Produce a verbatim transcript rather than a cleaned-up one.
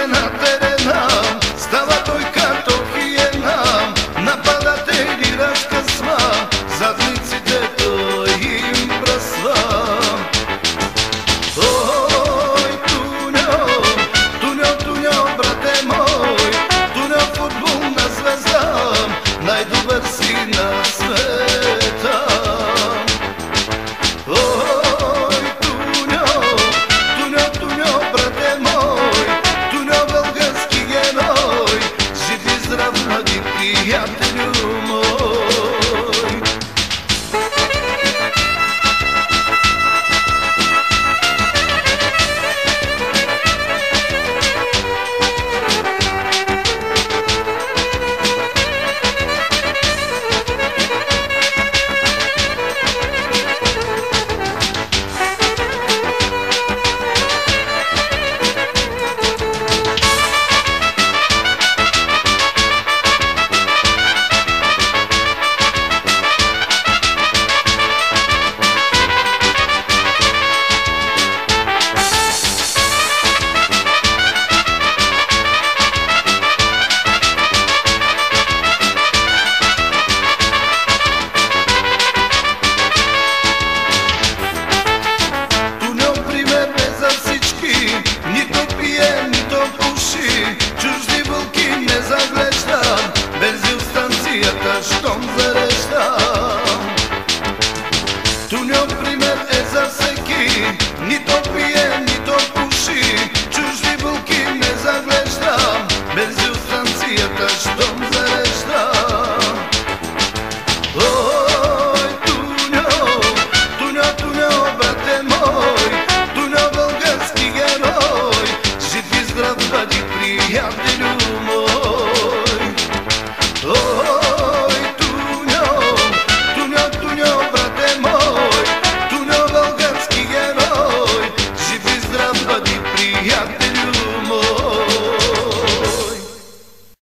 na terena, stała dwójka to hijena, napadatel i razkazma, zadnicy te to im brasła. Oj, Tunio, Tunio, Tunio, brate moj, Tunio, futbolna zvezda, najdobar si na sveta. Oj, Tunio, Tunio, Tunio, brate moj, Tunio, belgijski genoj, živ i zdrav, mladi prijatelju moj. Щом зареждам, Tunio пример е за всеки, нито пие, нито пуши, чужди булки не заглеждам, бензиностанцията щом зареждам. Ой, Tunio, Tunio, Tunio, брате мой, Tunio, български герой, жив и здрав, бъди приятелю мой. Ой, Tunio, Tunio, Tunio, brate moj, Tunio, belgijski genoj, živ i zdrav, бъди приятел.